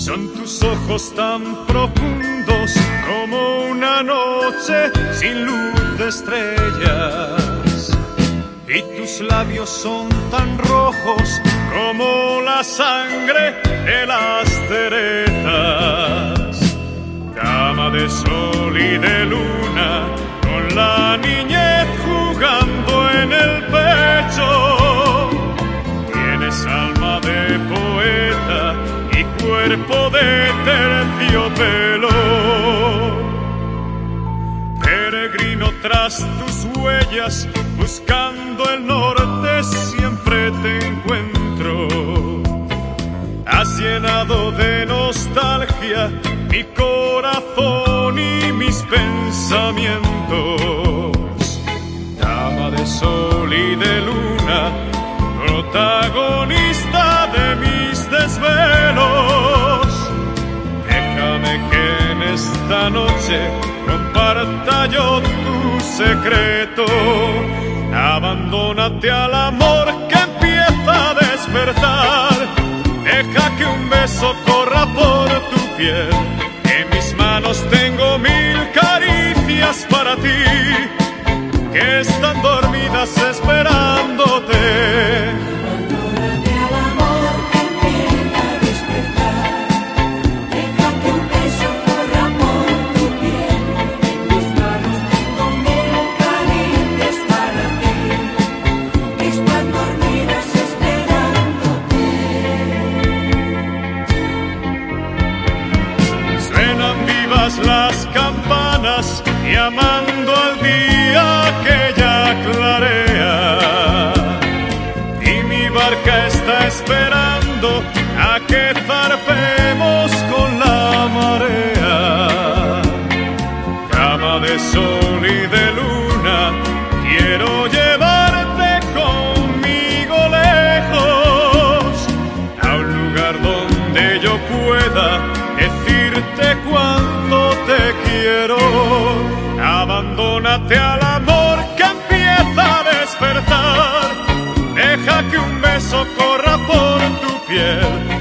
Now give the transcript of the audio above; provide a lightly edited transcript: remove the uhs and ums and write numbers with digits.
Son tus ojos tan profundos como una noche sin luz de estrellas, y tus labios son tan rojos como la sangre de las cerezas. Dama de sol y de luna, con la niñez jugando en el pecho, tienes alma de poeta y cuerpo de terciopelo. Peregrino tras tus huellas, buscando el norte siempre te encuentro. Has llenado de nostalgia mi corazón y mis pensamientos. Dama de sol y de luna, protagonista de mis desvelos, déjame que en esta noche comparta yo tu secreto. Abandónate al amor que empieza a despertar, deja que un beso corra por tu piel. En mis manos tengo 1000 caricias para ti, que están dormidas esperándote. Abandónate al amor que empieza a despertar, deja que un beso corra por tu piel. En mis manos tengo 1000 caricias para ti, que están dormidas esperándote. Suenan vivas las campanas, llamando al día que ya clarea, y mi barca está esperando a que zarpemos con la marea. Dama de sol y de luna, quiero llevarte conmigo lejos, a un lugar donde yo pueda decirte cuánto te quiero. Abandónate al amor que empieza a despertar, deja que un beso corra por tu piel.